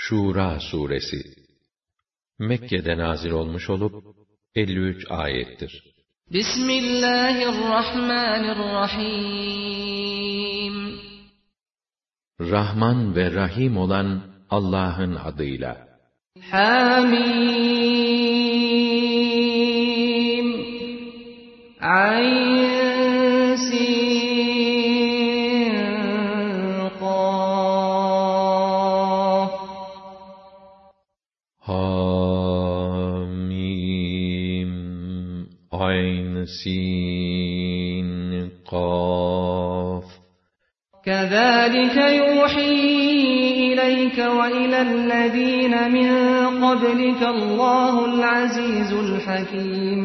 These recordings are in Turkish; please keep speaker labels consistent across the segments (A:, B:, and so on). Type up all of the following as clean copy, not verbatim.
A: Şura suresi Mekke'de nazil olmuş olup 53 ayettir.
B: Bismillahirrahmanirrahim.
A: Rahman ve Rahim olan Allah'ın adıyla.
B: Hamim. Ayn sin qaf.
A: Hamim. Ayn sin qaf.
B: كَذَٰلِكَ يُوحِي إِلَيْكَ وَإِلَى الَّذِينَ مِن قَبْلِكَ اللّٰهُ الْعَزِيزُ الْحَكِيمُ.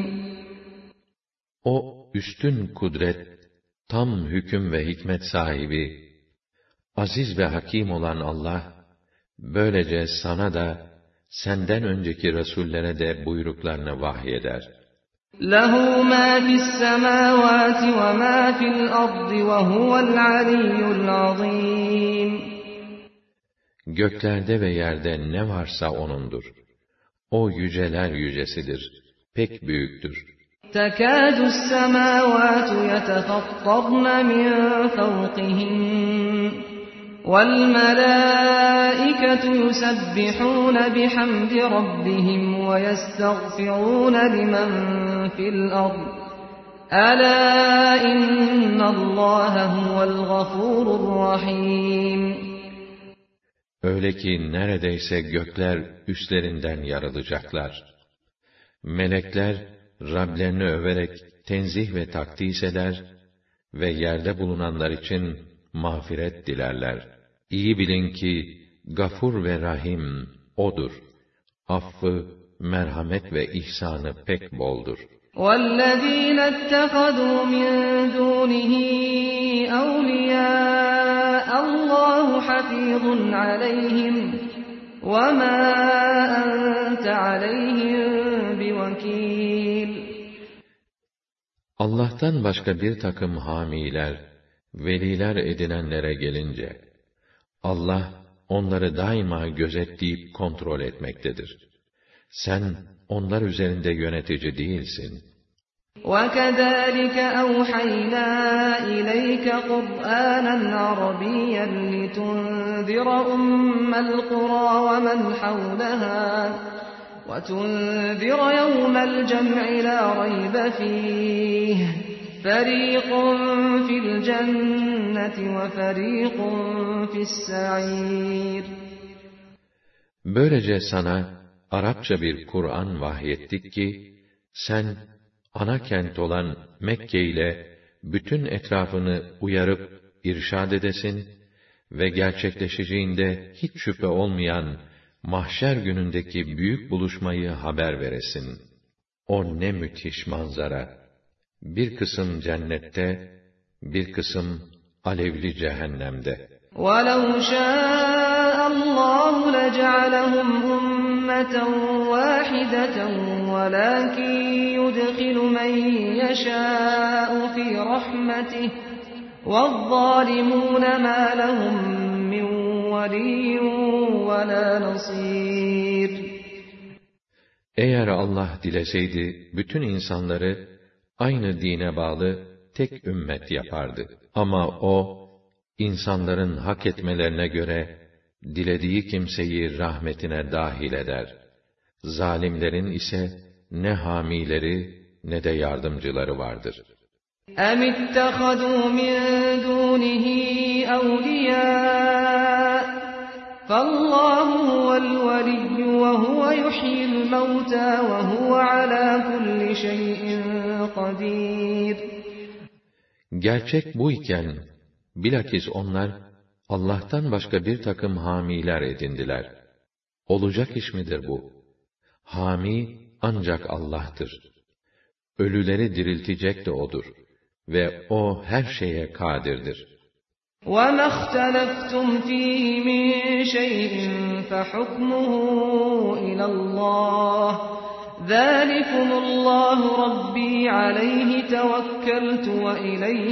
A: O üstün kudret, tam hüküm ve hikmet sahibi, aziz ve hakim olan Allah, böylece sana da, senden önceki Resullere de buyruklarını vahyeder.
B: لَهُ مَا فِي السَّمَاوَاتِ وَمَا فِي الْأَرْضِ وَهُوَ الْعَلِيُّ الْعَظِيمُ.
A: Göklerde ve yerde ne varsa O'nundur. O yüceler yücesidir, pek büyüktür.
B: تَكَادُ السَّمَاوَاتُ يَتَفَطَّرْنَ مِنْ فَوْقِهِنَّ وَالْمَلَائِكَةُ يُسَبِّحُونَ بِحَمْدِ رَبِّهِمْ وَيَسْتَغْفِرُونَ لِمَنْ فِي الْأَرْضِ أَلَا إِنَّ اللّٰهَ هُوَ الْغَفُورُ الرَّحِيمُ.
A: Öyle ki neredeyse gökler üstlerinden yarılacaklar. Melekler Rablerini överek tenzih ve takdis eder ve yerde bulunanlar için mağfiret dilerler. İyi bilin ki Gafur ve Rahim O'dur. Affı, merhamet ve ihsanı pek boldur.
B: وَالَّذ۪ينَ اتَّخَذُوا مِنْ دُونِهِ أَوْلِيَاءَ اللّٰهُ حَفِيظٌ عَلَيْهِمْ وَمَا أَنْتَ عَلَيْهِمْ بِوَكِيلٍ.
A: Allah'tan başka bir takım hamiler, veliler edinenlere gelince, Allah onları daima gözetleyip kontrol etmektedir. Sen onlar üzerinde yönetici değilsin.
B: وَكَذَٰلِكَ أَوْحَيْنَا إِلَيْكَ قُرْآنًا عَرَبِيًّا لِتُنذِرَ أُمَّ الْقُرَىٰ وَمَنْ حَوْلَهَا وَتُنذِرَ يَوْمَ الْجَمْعِ لَا رَيْبَ فِيهِ فَرِيقٌ فِي الْجَنَّةِ وَفَرِيقٌ فِي السَّعِيرِ.
A: Böylece sana Arapça bir Kur'an vahyettik ki, sen ana kent olan Mekke ile bütün etrafını uyarıp irşad edesin ve gerçekleşeceğinde hiç şüphe olmayan mahşer günündeki büyük buluşmayı haber veresin. O ne müthiş manzara! Bir kısım cennette, bir kısım alevli cehennemde.
B: وَلَوْ شَاءَ اللّٰهُ لَجَعَلَهُمْ أُمَّةً وَاحِدَةً وَلَٰكِنْ يُدْخِلُ مَنْ يَشَاءُ فِي رَحْمَتِهِ وَالظَّالِمُونَ مَا لَهُمْ مِنْ وَلِيٍّ وَلَا نَصِيرٍ.
A: Eğer Allah dileseydi, bütün insanları aynı dine bağlı tek ümmet yapardı. Ama O, insanların hak etmelerine göre, dilediği kimseyi rahmetine dahil eder. Zalimlerin ise ne hamileri ne de yardımcıları vardır.
B: اَمِ اتَّخَذُوا مِنْ دُونِهِ أَوْلِيَاءَ فَاللّٰهُ هُوَ الْوَلِيُّ وَهُوَ يُحْيِي الْمَوْتَى وَهُوَ عَلَى كُلِّ شَيْءٍ قَدِيرٌ.
A: Gerçek bu iken, bilakis onlar, Allah'tan başka bir takım hamiler edindiler. Olacak iş midir bu? Hami ancak Allah'tır. Ölüleri diriltecek de O'dur. Ve O her şeye kadirdir.
B: وَمَا اخْتَلَفْتُمْ فِيهِ مِنْ شَيْءٍ فَحُكْمُهُ إِلَى اللّٰهِ ذَٰلِكُمُ اللّٰهُ رَبِّي عَلَيْهِ تَوَكَّلْتُ وَإِلَيْهِ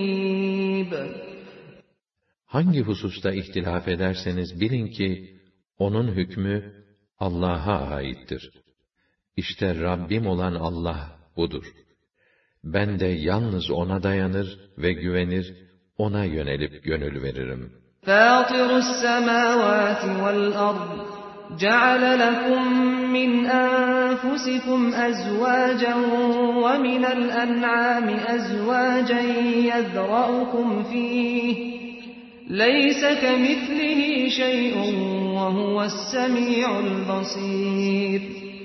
B: أُنِيبُ.
A: Hangi hususta ihtilaf ederseniz bilin ki, Onun hükmü Allah'a aittir. İşte Rabbim olan Allah budur. Ben de yalnız O'na dayanır ve güvenir, O'na yönelip gönül veririm.
B: فَاطِرُ السَّمَاوَاتِ وَالْأَرْضِ جَعَلَ لَكُم مِّنْ أَنفُسِكُمْ أَزْوَاجًا وَمِنَ الْأَنْعَامِ أَزْوَاجًا يَذْرَؤُكُمْ فِيهِ لَيْسَ كَمِثْلِهِ شَيْءٌ وَهُوَ السَّمِيعُ الْبَصِيرُ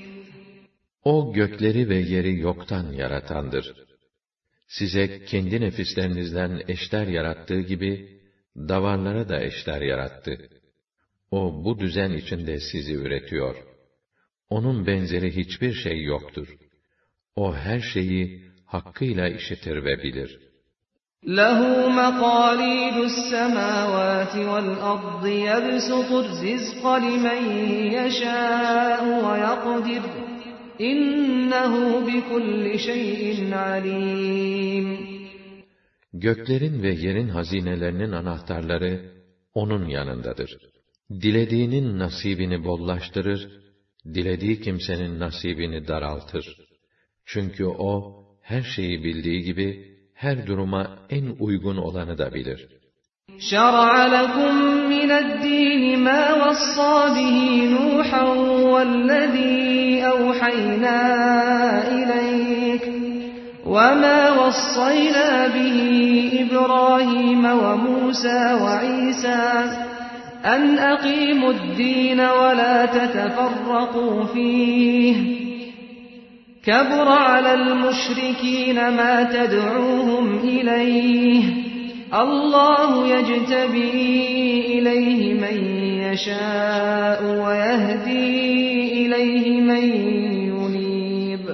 A: O gökleri ve yeri yoktan yaratandır. Size kendi nefislerinizden eşler yarattığı gibi, davarlara da eşler yarattı. O bu düzen içinde sizi üretiyor. Onun benzeri hiçbir şey yoktur. O her şeyi hakkıyla işitir ve bilir.
B: لَهُ مَقَالِيدُ السَّمَاوَاتِ وَالْأَرْضِ يَبْسُطُ الرِّزْقَ لِمَن يَشَاءُ وَيَقْدِرُ إِنَّهُ بِكُلِّ شَيْءٍ عَلِيمٌ
A: Göklerin ve yerin hazinelerinin anahtarları onun yanındadır. Dilediğinin nasibini bollaştırır, dilediği kimsenin nasibini daraltır. Çünkü o, her şeyi bildiği gibi, her duruma en uygun olanı da bilir.
B: شَرَعَ لَكُم مِّنَ الدِّينِ مَا وَصَّىٰ بِهِ نُوحًا وَالَّذِي أَوْحَيْنَا إِلَيْكَ وَمَا وَصَّيْنَا بِهِ إِبْرَاهِيمَ وَمُوسَىٰ وَعِيسَىٰ أَنْ أَقِيمُوا الدِّينَ وَلَا تَتَفَرَّقُوا فِيهِ كَبُرَ عَلَى الْمُشْرِكِينَ مَا تَدْعُوهُمْ إِلَيْهِ اللَّهُ يَجْتَبِي إِلَيْهِ مَن يَشَاءُ وَيَهْدِي إِلَيْهِ مَن يُنِيبُ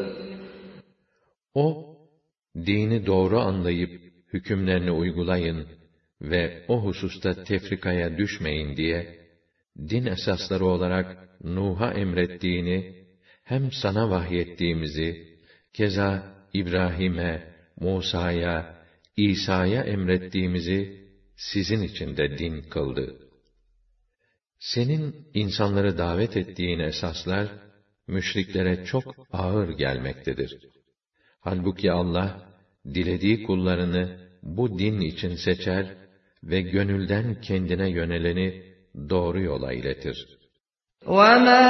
A: O, dini doğru anlayıp hükümlerini uygulayın ve o hususta tefrikaya düşmeyin diye, din esasları olarak Nuh'a emrettiğini, hem sana vahyettiğimizi, keza İbrahim'e, Musa'ya, İsa'ya emrettiğimizi sizin için de din kıldı. Senin insanları davet ettiğin esaslar, müşriklere çok ağır gelmektedir. Halbuki Allah, dilediği kullarını bu din için seçer ve gönülden kendine yöneleni doğru yola iletir.
B: وَمَا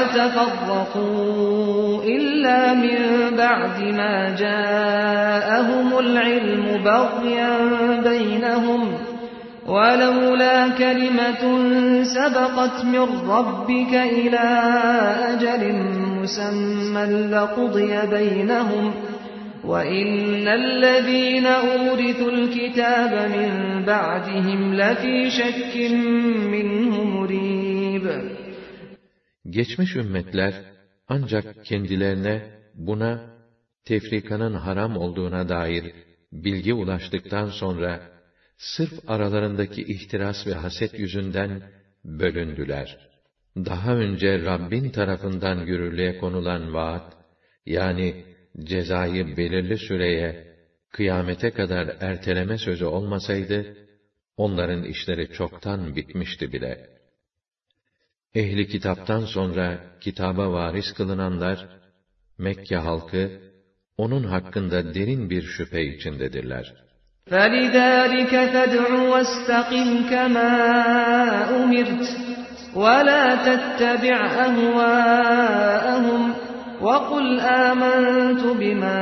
B: تَفَرَّقُوا إِلَّا مِن بَعْدِ مَا جَاءَهُمُ الْعِلْمُ بَغْيًا بَيْنَهُمْ وَلَوْلَا كَلِمَةٌ سَبَقَتْ مِن رَّبِّكَ إِلَىٰ أَجَلٍ مُّسَمًّى لَّقُضِيَ بَيْنَهُمْ وَإِنَّ الَّذِينَ أُورِثُوا الْكِتَابَ مِن بَعْدِهِمْ لَفِي شَكٍّ مِّنْهُ مُرِيبٍ
A: Geçmiş ümmetler, ancak kendilerine buna, tefrikanın haram olduğuna dair bilgi ulaştıktan sonra, sırf aralarındaki ihtiras ve haset yüzünden bölündüler. Daha önce Rabbin tarafından yürürlüğe konulan vaat, yani cezayı belirli süreye, kıyamete kadar erteleme sözü olmasaydı, onların işleri çoktan bitmişti bile. Ehli kitaptan sonra kitaba varis kılınanlar, Mekke halkı, onun hakkında derin bir şüphe içindedirler.
B: فَلِذَٰلِكَ فَادْعُ وَاسْتَقِمْ كَمَا أُمِرْتَ وَلَا تَتَّبِعْ أَهْوَاءَهُمْ وَقُلْ آمَنْتُ بِمَا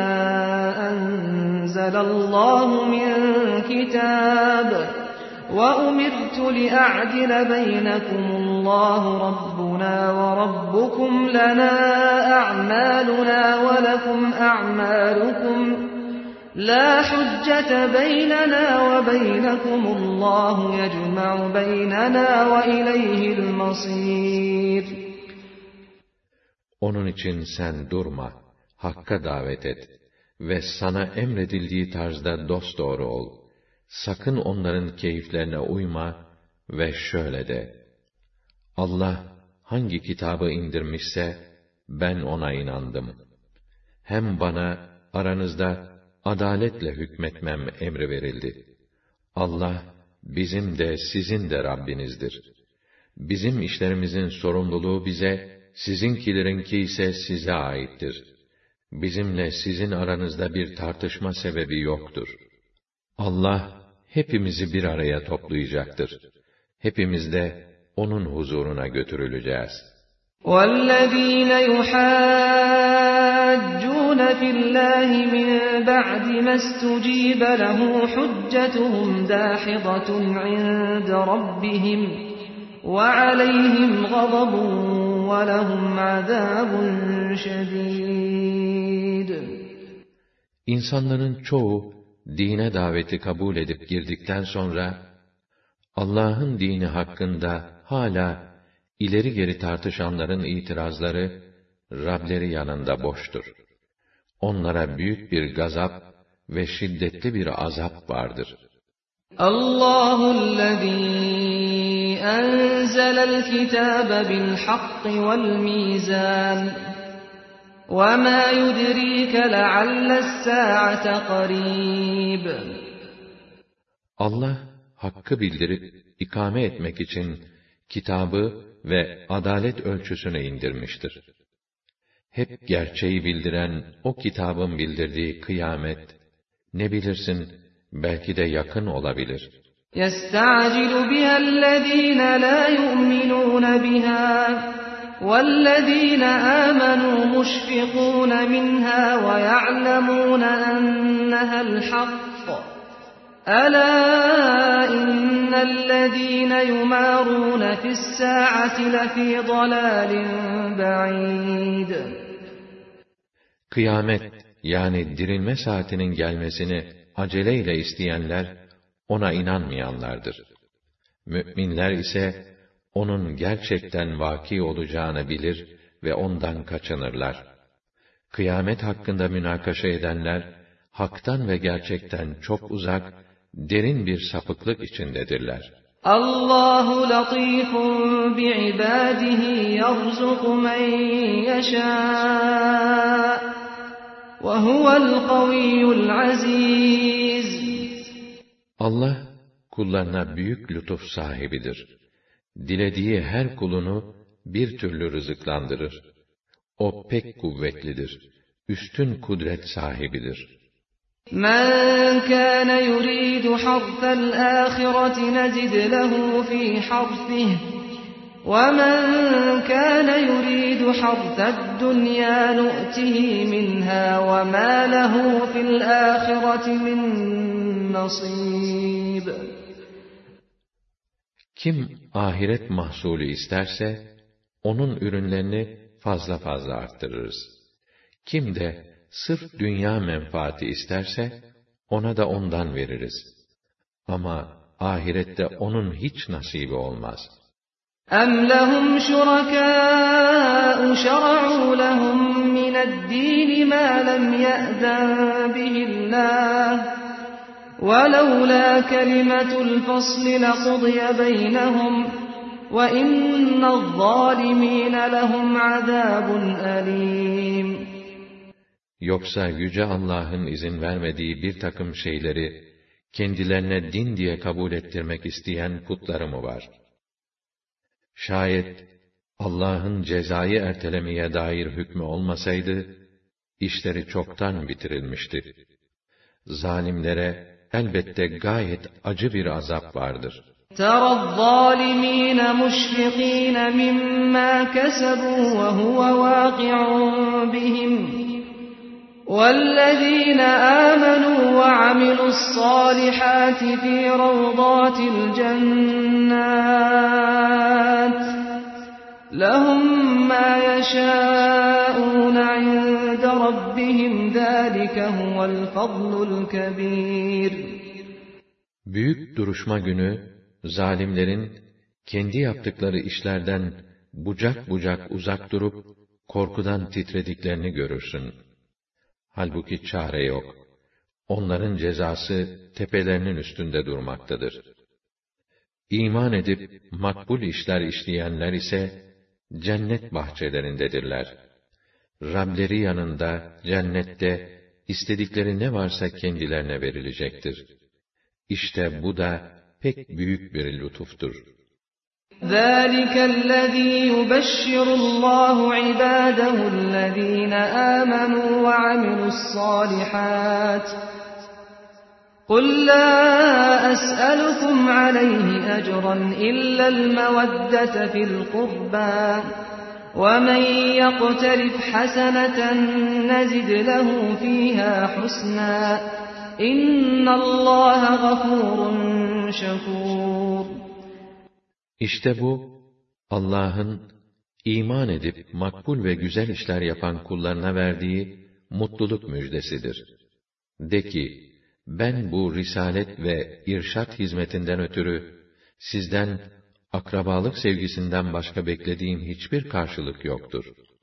B: أَنزَلَ اللَّهُ مِن كِتَابٍ وَأُمِرْتُ لِأَعْدِلَ بَيْنَكُمُ اللَّهُ رَبُّنَا وَرَبُّكُمْ لَنَا أَعْمَالُنَا وَلَكُمْ أَعْمَالُكُمْ لَا حُجَّةَ بَيْنَنَا وَبَيْنَكُمُ اللَّهُ يَجْمَعُ بَيْنَنَا وَإِلَيْهِ الْمَصِيرُ
A: Onun için sen durma, hakka davet et ve sana emredildiği tarzda dosdoğru ol. Sakın onların keyiflerine uyma ve şöyle de: Allah hangi kitabı indirmişse ben ona inandım. Hem bana aranızda adaletle hükmetmem emri verildi. Allah bizim de sizin de Rabbinizdir. bizim işlerimizin sorumluluğu bize, sizinkilerinki ise size aittir. Bizimle sizin aranızda bir tartışma sebebi yoktur. Allah, hepimizi bir araya toplayacaktır. Hepimiz de onun huzuruna götürüleceğiz.
B: وَالَّذ۪ينَ يُحَاجُّونَ فِي اللّٰهِ مِنْ بَعْدِ مَا اسْتُجِيبَ لَهُ حُجَّتُهُمْ دَاحِضَةٌ عِنْدَ رَبِّهِمْ وَعَلَيْهِمْ غَضَبٌ وَلَهُمْ عَذَابٌ شَد۪يدٌ.
A: İnsanların çoğu, dine daveti kabul edip girdikten sonra, Allah'ın dini hakkında hala ileri geri tartışanların itirazları, Rableri yanında boştur. Onlara büyük bir gazap ve şiddetli bir azap vardır.
B: Allahu'llezî enzelel kitâbe bil hakki vel mîzân. وَمَا يُدْرِيكَ لَعَلَّ السَّاعَةَ قَرِيبٌ.
A: Allah, hakkı bildirip, ikame etmek için, kitabı ve adalet ölçüsünü indirmiştir. Hep gerçeği bildiren o kitabın bildirdiği kıyamet, ne bilirsin, belki de yakın olabilir.
B: يَسْتَعْجِلُ بِهَا الَّذ۪ينَ لَا يُؤْمِنُونَ بِهَا وَالَّذ۪ينَ آمَنُوا مُشْفِقُونَ مِنْهَا وَيَعْلَمُونَ أَنَّهَا الْحَقُّ أَلَا إِنَّ الَّذ۪ينَ يُمَارُونَ فِي السَّاعَةِ لَف۪ي ضَلَالٍ بَعِيدٍ.
A: Kıyamet, yani dirilme saatinin gelmesini aceleyle isteyenler, ona inanmayanlardır. Mü'minler ise, onun gerçekten vaki olacağını bilir ve ondan kaçınırlar. Kıyamet hakkında münakaşa edenler, haktan ve gerçekten çok uzak, derin bir sapıklık içindedirler.
B: Allahu latifun bi'ibadihi yerzuku men yeşâ ve huvel kaviyyul aziz.
A: Allah, kullarına büyük lütuf sahibidir. Dilediği her kulunu bir türlü rızıklandırır. O pek kuvvetlidir, üstün kudret sahibidir.
B: مَنْ كَانَ يُرِيدُ حَرْثَ الْآخِرَةِ نَزِدْ لَهُ فِي حَرْثِهِ وَمَنْ كَانَ يُرِيدُ حَرْثَ الدُّنْيَا نُؤْتِهِ مِنْهَا وَمَا لَهُ فِي الْآخِرَةِ مِنْ نَصِيبٍ.
A: Kim ahiret mahsulü isterse, onun ürünlerini fazla fazla arttırırız. Kim de sırf dünya menfaati isterse, ona da ondan veririz. Ama ahirette onun hiç nasibi olmaz.
B: اَمْ لَهُمْ شُرَكَاءُ شَرَعُوا لَهُمْ مِنَ الدِّينِ مَا لَمْ يَأْذَنْ بِهِ اللّٰهُ وَلَوْلَا كَلِمَةُ الْفَصْلِ لَقُضِيَ بَيْنَهُمْ وَإِنَّ الظَّالِمِينَ لَهُمْ عَذَابٌ أَلِيمٌ.
A: Yoksa Yüce Allah'ın izin vermediği bir takım şeyleri, kendilerine din diye kabul ettirmek isteyen putları mı var? Şayet, Allah'ın cezayı ertelemeye dair hükmü olmasaydı, işleri çoktan bitirilmişti. Zalimlere, elbette gayet acı bir azap vardır.
B: تَرَى الظَّالِمِينَ مُشْفِقِينَ مِمَّا كَسَبُوا وَهُوَ وَاقِعٌ بِهِمْ وَالَّذِينَ آمَنُوا وَعَمِلُوا الصَّالِحَاتِ فِي رَوْضَاتِ الْجَنَّاتِ لَهُمْ مَا يَشَاءُونَ عِندَ رَبِّهِمْ ذَٰلِكَ هُوَ الْفَضْلُ الْكَبِيرُ.
A: Büyük duruşma günü, zalimlerin kendi yaptıkları işlerden bucak bucak uzak durup korkudan titrediklerini görürsün. Halbuki çare yok. Onların cezası tepelerinin üstünde durmaktadır. İman edip makbul işler işleyenler ise cennet bahçelerindedirler. Rableri yanında cennette istedikleri ne varsa kendilerine verilecektir. İşte bu da pek büyük bir lütuftur.
B: ذَٰلِكَ الَّذ۪ي يُبَشِّرُ اللّٰهُ عِبَادَهُ الَّذ۪ينَ آمَنُوا وَعَمِلُوا الصَّالِحَاتِ قُلْ لَا أَسْأَلُكُمْ عَلَيْهِ أَجْرًا إِلَّا الْمَوَدَّةَ فِي الْقُرْبَى وَمَنْ يَقْتَرِفْ حَسَنَةً نَزِدْ لَهُ فِيهَا حُسْنًا إِنَّ اللّٰهَ غَفُورٌ شَكُورٌ.
A: İşte bu, Allah'ın iman edip makbul ve güzel işler yapan kullarına verdiği mutluluk müjdesidir. De ki, ben bu risalet ve irşat hizmetinden ötürü sizden akrabalık sevgisinden başka beklediğim hiçbir karşılık yoktur.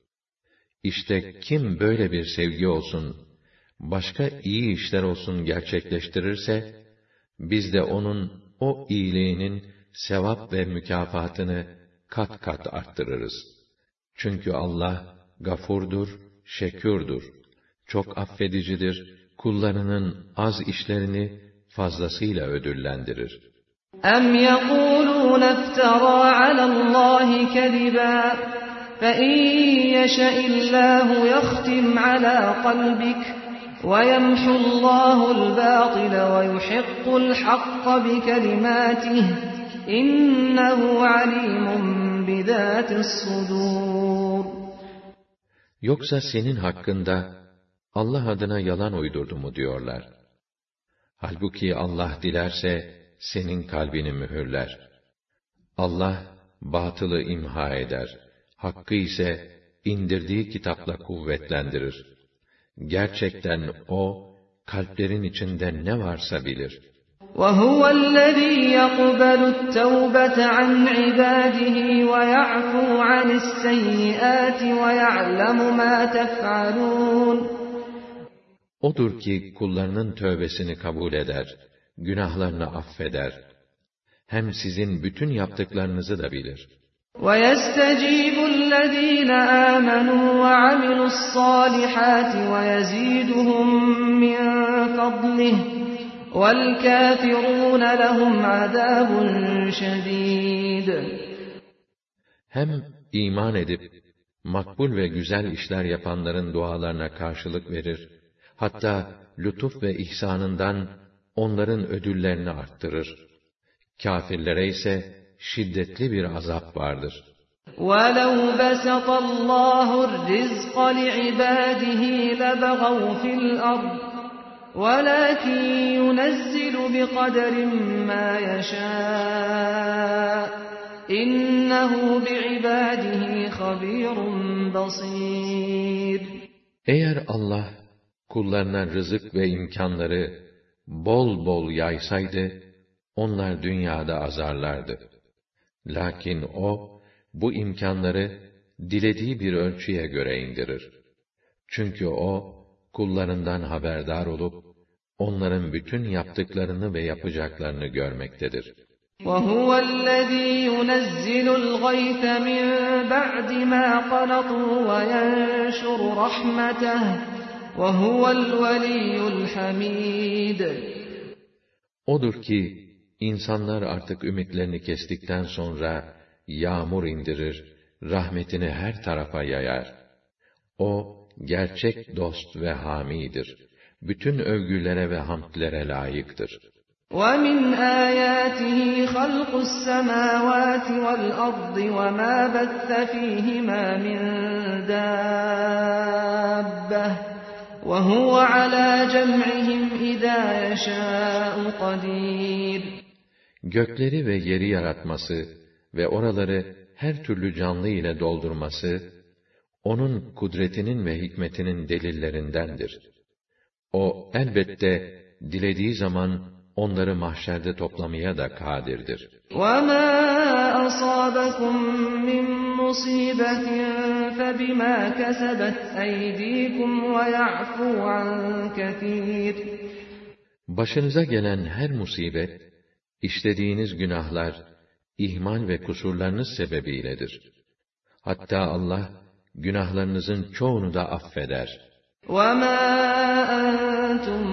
A: İşte kim böyle bir sevgi olsun, başka iyi işler olsun gerçekleştirirse, biz de onun o iyiliğinin sevap ve mükafatını kat kat arttırırız. Çünkü Allah gafurdur, şekûrdur, çok affedicidir, kullarının az işlerini fazlasıyla ödüllendirir.
B: اَمْ يَقُولُونَ افْتَرَى عَلَى اللّٰهِ كَذِبًا فَاِنْ يَشَإِ اللّٰهُ يَخْتِمْ عَلَى قَلْبِكَ وَيَمْحُ اللّٰهُ الْبَاطِلَ وَيُحِقُّ الْحَقَّ بِكَلِمَاتِهِ اِنَّهُ عَلِيمٌ بِذَاتِ الصُّدُورِ.
A: Yoksa senin hakkında Allah adına yalan uydurdu mu diyorlar. Halbuki Allah dilerse senin kalbini mühürler. Allah batılı imha eder, hakkı ise indirdiği kitapla kuvvetlendirir. Gerçekten O, kalplerin içinde ne varsa bilir.
B: وَهُوَ الَّذ۪ي يَقْبَلُ التَّوْبَةَ عَنْ عِبَادِهِ وَيَعْفُو عَنِ السَّيِّئَاتِ وَيَعْلَمُ مَا تَفْعَلُونَ.
A: Odur ki kullarının tövbesini kabul eder, günahlarını affeder. Hem sizin bütün yaptıklarınızı da bilir.
B: وَيَسْتَجِيبُ الَّذ۪ينَ آمَنُوا وَعَمِلُوا الصَّالِحَاتِ وَيَزِيدُهُمْ مِنْ فَضْلِهِ وَالْكَافِرُونَ لَهُمْ عَذَابٌ شَد۪يدٌ.
A: Hem iman edip, makbul ve güzel işler yapanların dualarına karşılık verir, hatta lütuf ve ihsanından onların ödüllerini arttırır. Kâfirlere ise şiddetli bir azap vardır.
B: وَلَوْ بَسَطَ اللّٰهُ الرِّزْقَ لِعِبَادِهِ لَبَغَوْا فِي الْأَرْضِ وَلَكِنْ يُنَزِّلُ بِقَدَرٍ مَا يَشَاءُ إِنَّهُ بِعِبَادِهِ خَبِيرٌ بَصِيرٌ.
A: Eğer Allah kullarına rızık ve imkanları bol bol yaysaydı, onlar dünyada azarlardı. Lakin O, bu imkanları dilediği bir ölçüye göre indirir. Çünkü O, kullarından haberdar olup, onların bütün yaptıklarını ve yapacaklarını görmektedir.
B: وَهُوَ الَّذ۪ي يُنَزِّلُ الْغَيْثَ مِنْ بَعْدِ مَا قَنَطُوا وَيَنْشُرُ رَحْمَتَهُ وَهُوَ الْوَلِيُّ الْحَمِيدُ.
A: Odur ki, insanlar artık ümitlerini kestikten sonra yağmur indirir, rahmetini her tarafa yayar. O, gerçek dost ve hamidir. Bütün övgülere ve hamdlere layıktır.
B: وَمِنْ آيَاتِهِ خَلْقُ السَّمَاوَاتِ وَالْأَرْضِ وَمَا بَثَّ فِيهِمَا مِنْ دَابَّةٍ وَهُوَ عَلَى جَمْعِهِمْ إِذَا يَشَاءُ قَدِيرٌ.
A: Gökleri ve yeri yaratması ve oraları her türlü canlı ile doldurması, onun kudretinin ve hikmetinin delillerindendir. O elbette dilediği zaman onları mahşerde toplamaya da kadirdir.
B: وَمَا أَصَابَكُم مِّن مُّصِيبَةٍ فَبِمَا كَسَبَتْ أَيْدِيكُمْ وَيَعْفُو عَن كَثِيرٍ.
A: Başınıza gelen her musibet, işlediğiniz günahlar, ihmal ve kusurlarınız sebebiyledir. Hatta Allah, günahlarınızın çoğunu da affeder.
B: وَمَا أَنْتُمْ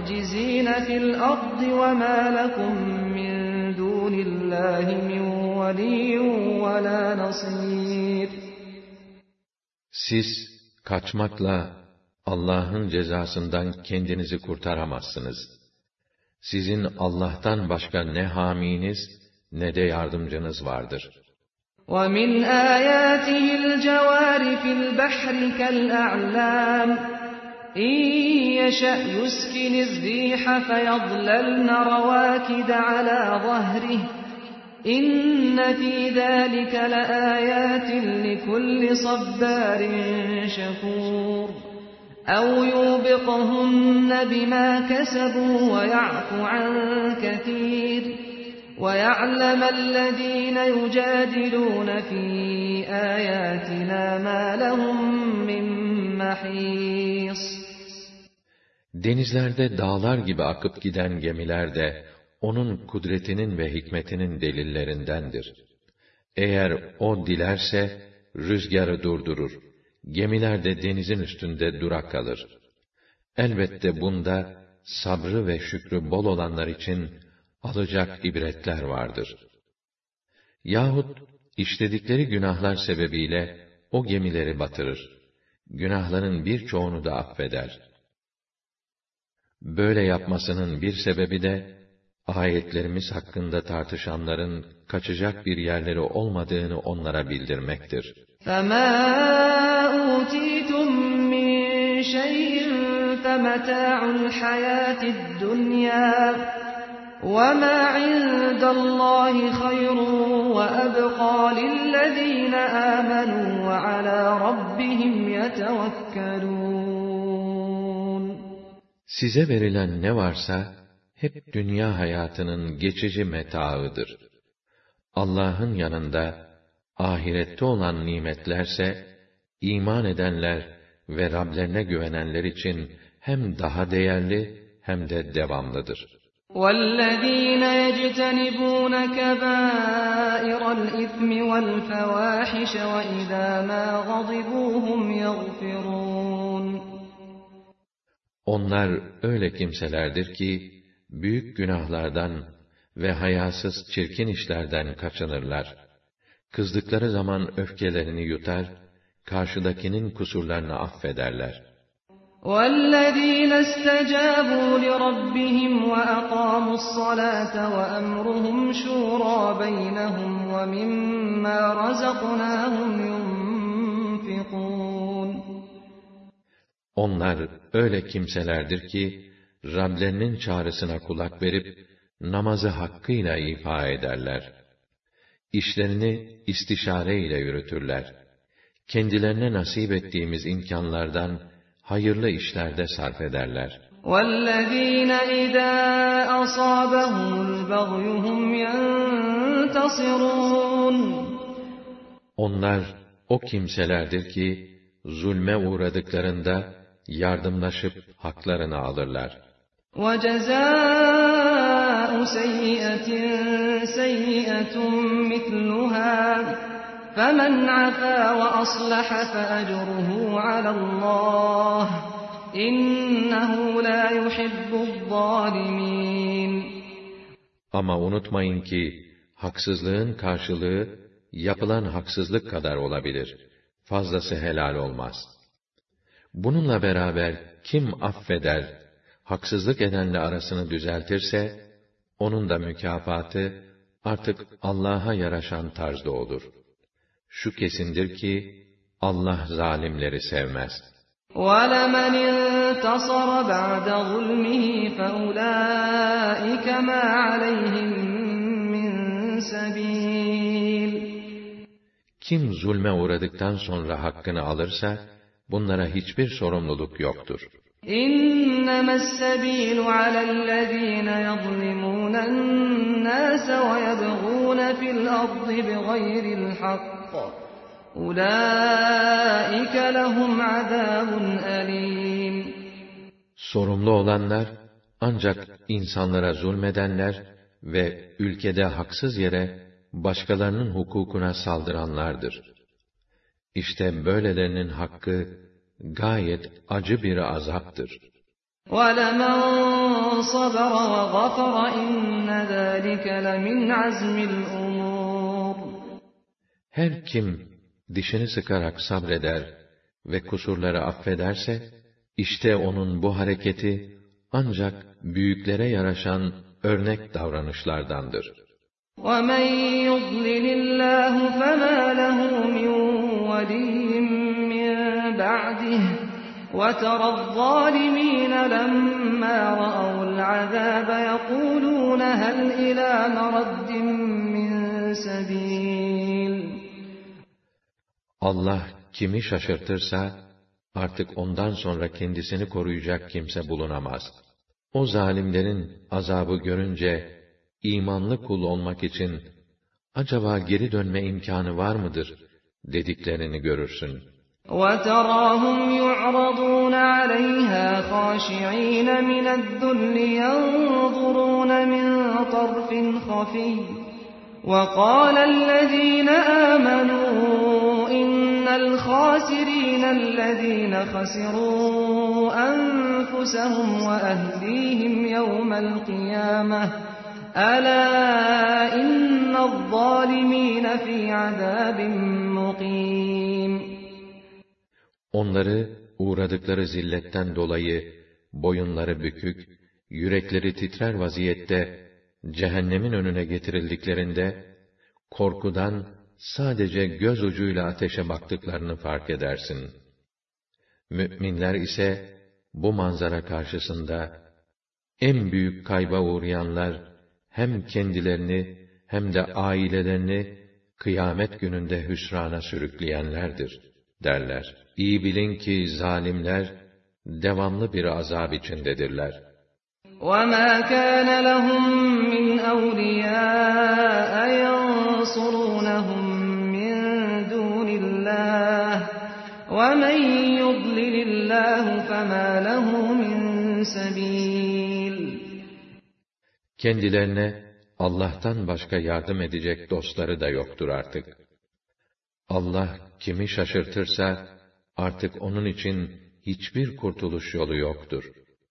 B: بِمُعْجِزِينَ فِي الْأَرْضِ وَمَا لَكُمْ مِنْ دُونِ اللّٰهِ مِنْ وَلِيٌّ وَلَا نَصِيرٌ.
A: Siz kaçmakla Allah'ın cezasından kendinizi kurtaramazsınız. Sizin Allah'tan başka ne haminiz ne de yardımcınız vardır.
B: وَمِنْ آيَاتِهِ الْجَوَارِ فِي الْبَحْرِ كَالْأَعْلَامِ إِنْ يَشَأْ يُسْكِنِ الرِّيحَ فَيَظْلَلْنَ رَوَاكِدَ عَلَى ظَهْرِهِ إِنَّ فِي ذَلِكَ لَآيَاتٍ لِكُلِّ صَبَّارٍ شَكُورٍ أَوْ يُوبِقْهُنَّ بِمَا كَسَبُوا وَيَعْفُ عَنْ كَثِيرٍ وَيَعْلَمَ الَّذِينَ يُجَادِلُونَ فِي آيَاتِنَا مَا لَهُمْ مِنْ مَحِيصٍ.
A: Denizlerde dağlar gibi akıp giden gemiler de onun kudretinin ve hikmetinin delillerindendir. Eğer o dilerse rüzgarı durdurur. Gemiler de denizin üstünde durak kalır. Elbette bunda sabrı ve şükrü bol olanlar için alacak ibretler vardır. Yahut işledikleri günahlar sebebiyle o gemileri batırır. Günahların birçoğunu da affeder. Böyle yapmasının bir sebebi de ayetlerimiz hakkında tartışanların kaçacak bir yerleri olmadığını onlara bildirmektir.
B: فَمَا أُوتِيتُم مِّن شَيْءٍ فَمَتَاعُ الْحَيَاةِ الدُّنْيَا وَمَا عِندَ اللَّهِ خَيْرٌ وَأَبْقَىٰ لِلَّذِينَ آمَنُوا وَعَلَىٰ رَبِّهِمْ يَتَوَكَّلُونَ.
A: Size verilen ne varsa hep dünya hayatının geçici metaıdır. Allah'ın yanında ahirette olan nimetlerse iman edenler ve Rablerine güvenenler için hem daha değerli hem de devamlıdır.
B: وَالَّذِينَ يَجْتَنِبُونَ كَبَائِرَ الْإِثْمِ وَالْفَوَاحِشَ وَإِذَا مَا غَضِبُوا هُمْ يَغْفِرُونَ.
A: Onlar öyle kimselerdir ki büyük günahlardan ve hayasız çirkin işlerden kaçınırlar. Kızdıkları zaman öfkelerini yutar, karşıdakinin kusurlarını affederler.
B: وَالَّذِينَ اسْتَجَابُوا لِرَبِّهِمْ وَأَقَامُوا الصَّلَاةَ وَأَمْرُهُمْ شُورَى بَيْنَهُمْ وَمِمَّا رَزَقْنَاهُمْ يُنْفِقُونَ.
A: Onlar öyle kimselerdir ki Rablerinin çağrısına kulak verip namazı hakkıyla ifa ederler. İşlerini istişare ile yürütürler. Kendilerine nasip ettiğimiz imkanlardan hayırlı işlerde sarf ederler.
B: وَالَّذِينَ إِذَا أَصَابَهُمُ الْبَغْيُ هُمْ يَنْتَصِرُونَ.
A: Onlar o kimselerdir ki zulme uğradıklarında yardımlaşıp haklarını alırlar.
B: وَجَزَاءُ سَيِّئَةٍ سَيِّئَةٌ مِثْلُهَا فَمَنْ عَفَا وَأَصْلَحَ فَأَجْرُهُ عَلَى اللّٰهِ إِنَّهُ لَا يُحِبُّ الظَّالِمِينَ.
A: Ama unutmayın ki haksızlığın karşılığı yapılan haksızlık kadar olabilir. Fazlası helal olmaz. Bununla beraber kim affeder, haksızlık edenle arasını düzeltirse, onun da mükafatı artık Allah'a yaraşan tarzda olur. Şu kesindir ki, Allah zalimleri sevmez.
B: وَلَمَنِ انْتَصَرَ بَعْدَ ظُلْمِهِ فَأُولَٰئِكَ مَا عَلَيْهِمْ مِنْ سَبِيلٍ.
A: Kim zulme uğradıktan sonra hakkını alırsa, bunlara hiçbir sorumluluk yoktur.
B: إِنَّمَا السَّبِيلُ عَلَى الَّذِينَ يَظْلِمُونَ النَّاسَ وَيَبْغُونَ فِي الْأَرْضِ بِغَيْرِ الْحَقِّ أُولَٰئِكَ لَهُمْ عَذَابٌ أَلِيمٌ.
A: Sorumlu olanlar, ancak insanlara zulmedenler ve ülkede haksız yere başkalarının hukukuna saldıranlardır. İşte böylelerinin hakkı gayet acı bir azaptır.
B: وَلَمَنْ صَبَرَ وَغَفَرَ إِنَّ ذَٰلِكَ لَمِنْ عَزْمِ الْأُمُورِ.
A: Her kim dişini sıkarak sabreder ve kusurları affederse, işte onun bu hareketi ancak büyüklere yaraşan örnek davranışlardandır.
B: وَمَنْ يُضْلِلِ اللّٰهُ فَمَا لَهُ مِنْ وَلِيٍّ مِّنْ بَعْدِهِ وَتَرَى الظَّالِمِينَ لَمَّا رَأَوُا الْعَذَابَ يَقُولُونَ هَلْ إِلَى مَرَدٍّ مِّنْ سَبِيلٍ.
A: Allah kimi şaşırtırsa, artık ondan sonra kendisini koruyacak kimse bulunamaz. O zalimlerin azabı görünce, imanlı kul olmak için, acaba geri dönme imkanı var mıdır, dediklerini görürsün.
B: وَتَرَاهُمْ يُعْرَضُونَ عَلَيْهَا خَاشِعِينَ مِنَ الذُّلِّ يَنظُرُونَ مِنْ طَرْفٍ خَفِيٍّ وَقَالَ الَّذِينَ آمَنُوا إِنَّ الْخَاسِرِينَ الَّذِينَ خَسِرُوا أَنفُسَهُمْ وَأَهْلِيهِمْ يَوْمَ الْقِيَامَةِ أَلَا إِنَّ الظَّالِمِينَ فِي عَذَابٍ مُقِيمٍ.
A: Onları uğradıkları zilletten dolayı boyunları bükük, yürekleri titrer vaziyette cehennemin önüne getirildiklerinde korkudan sadece göz ucuyla ateşe baktıklarını fark edersin. Müminler ise bu manzara karşısında en büyük kayba uğrayanlar hem kendilerini hem de ailelerini kıyamet gününde hüsrana sürükleyenlerdir derler. İyi bilin ki zalimler devamlı bir azap içindedirler.
B: وَمَا كَانَ لَهُم مِّنْ أَوْلِيَاءَ يَنصُرُونَهُم مِّن دُونِ اللَّهِ وَمَن يُضْلِلِ اللَّهُ فَمَا لَهُ مِن سَبِيلٍ.
A: Kendilerine Allah'tan başka yardım edecek dostları da yoktur artık. Allah kimi şaşırtırsa artık onun için hiçbir kurtuluş yolu yoktur.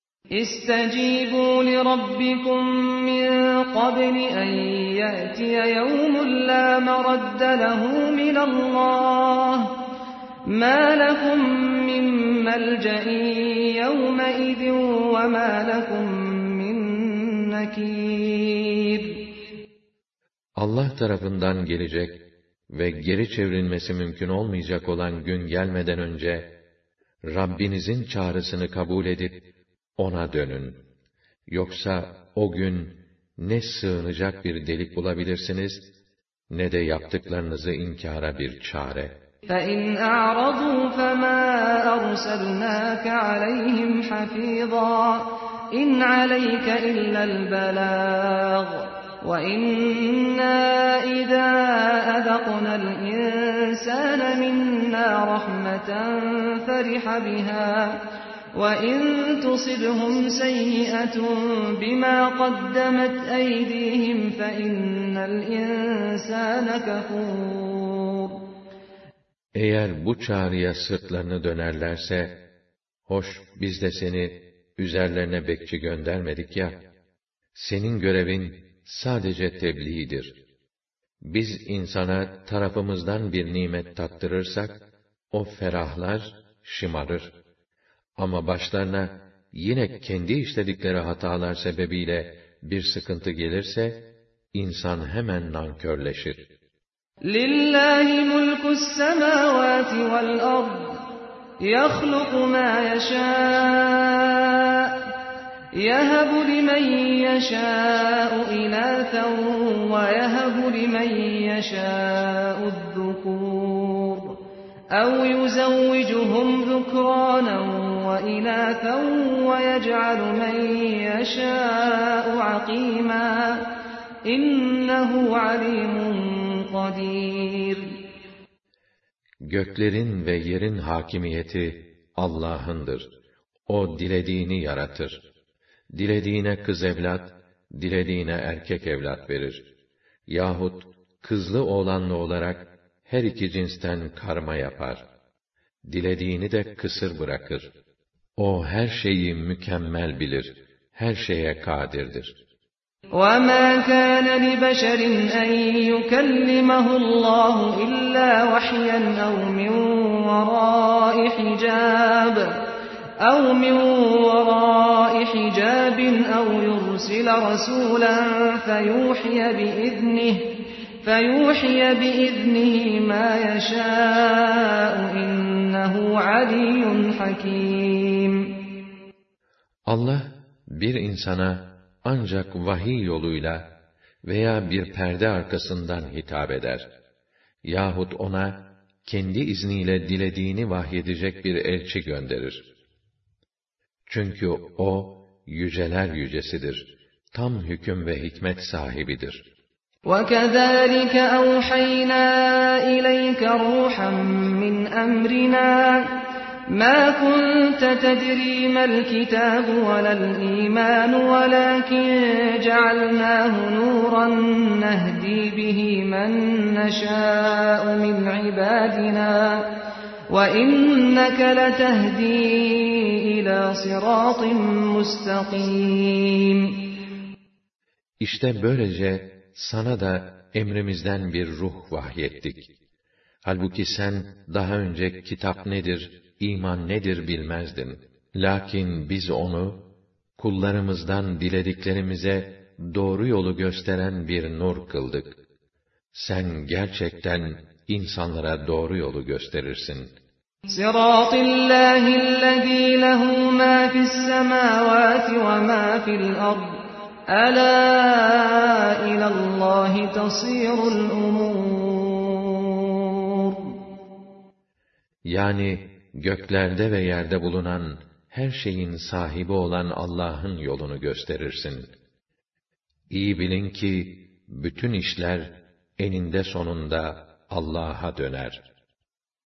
B: İstecibû li rabbikum min qabli en ya'tiye yevmun la meradde lehu minallah ma lekum min melce'in yevme idin ve ma lekum min nekîr.
A: Allah tarafından gelecek ve geri çevrilmesi mümkün olmayacak olan gün gelmeden önce, Rabbinizin çağrısını kabul edip, ona dönün. Yoksa o gün, ne sığınacak bir delik bulabilirsiniz, ne de yaptıklarınızı inkara bir çare.
B: فَاِنْ أَعْرَضُوا فَمَا أَرْسَلْنَاكَ عَلَيْهِمْ حَفِيظًا اِنْ عَلَيْكَ إِلَّا الْبَلَاغُ وَإِنَّا إِذَا أَذَقْنَا الْإِنسَانَ مِنَّا رَحْمَةً فَرِحَ بِهَا وَإِن تُصِبْهُمْ سَيِّئَةٌ بِمَا قَدَّمَتْ أَيْدِيهِمْ فَإِنَّ الْإِنسَانَ كَفُورٌ.
A: Eğer bu çağrıya sırtlarını dönerlerse, hoş biz de seni üzerlerine bekçi göndermedik ya, senin görevin sadece tebliğdir. Biz insana tarafımızdan bir nimet tattırırsak, o ferahlar, şımarır. Ama başlarına yine kendi işledikleri hatalar sebebiyle bir sıkıntı gelirse, insan hemen nankörleşir.
B: لِلَّهِ مُلْكُ السَّمَاوَاتِ وَالْأَرْضِ يَخْلُقُ مَا يَشَاءُ يَهَبُ لِمَن يَشَاءُ إِنَاثًا وَيَهَبُ لِمَن يَشَاءُ الذُّكُورَ أَوْ يُزَوِّجُهُمْ ذُكْرَانًا وَإِنَاثًا وَيَجْعَلُ مَن يَشَاءُ عَقِيمًا إِنَّهُ عَلِيمٌ قَدِيرٌ.
A: Göklerin ve yerin hakimiyeti Allah'ındır. O dilediğini yaratır. Dilediğine kız evlat, dilediğine erkek evlat verir. Yahut kızlı oğlanlı olarak her iki cinsten karma yapar. Dilediğini de kısır bırakır. O her şeyi mükemmel bilir, her şeye kadirdir.
B: وَمَا كَانَ لِبَشَرٍ أَن يُكَلِّمَهُ اللَّهُ إِلَّا وَحْيًا أَوْ مِن وَرَاءِ حِجَابٍ أَوْ يُرْسِلَ رَسُولًا فَيُوحِيَ بِإِذْنِهِ مَا يَشَاءُ إِنَّهُ عَلِيٌّ حَكِيمٌ.
A: Allah bir insana ancak vahiy yoluyla veya bir perde arkasından hitap eder. Yahut ona kendi izniyle dilediğini vahyedecek bir elçi gönderir. Çünkü o yüceler yücesidir. Tam hüküm ve hikmet sahibidir.
B: وَكَذَٰلِكَ أَوْحَيْنَا إِلَيْكَ رُوحًا مِّنْ أَمْرِنَا مَا كُنتَ تَدْرِي مَا الْكِتَابُ وَلَا الْإِيمَانُ وَلَٰكِن جَعَلْنَاهُ نُورًا نَّهْدِي بِهِ مَن نَّشَاءُ مِنْ عِبَادِنَا وَإِنَّكَ لَتَهْدِي إِلَىٰ صِرَاطٍ مُّسْتَقِيمٍ.
A: İşte böylece sana da emrimizden bir ruh vahyettik. Halbuki sen daha önce kitap nedir, iman nedir bilmezdin. Lakin biz onu, kullarımızdan dilediklerimize doğru yolu gösteren bir nur kıldık. Sen gerçekten insanlara doğru yolu gösterirsin.
B: صِرَاطِ اللّٰهِ الَّذ۪ي لَهُ مَا فِي السَّمَاوَاتِ وَمَا فِي الْأَرْضِ أَلَا إِلَى اللّٰهِ تَصِيرُ الْأُمُورُ.
A: Yani göklerde ve yerde bulunan her şeyin sahibi olan Allah'ın yolunu gösterirsin. İyi bilin ki bütün işler eninde sonunda Allah'a döner.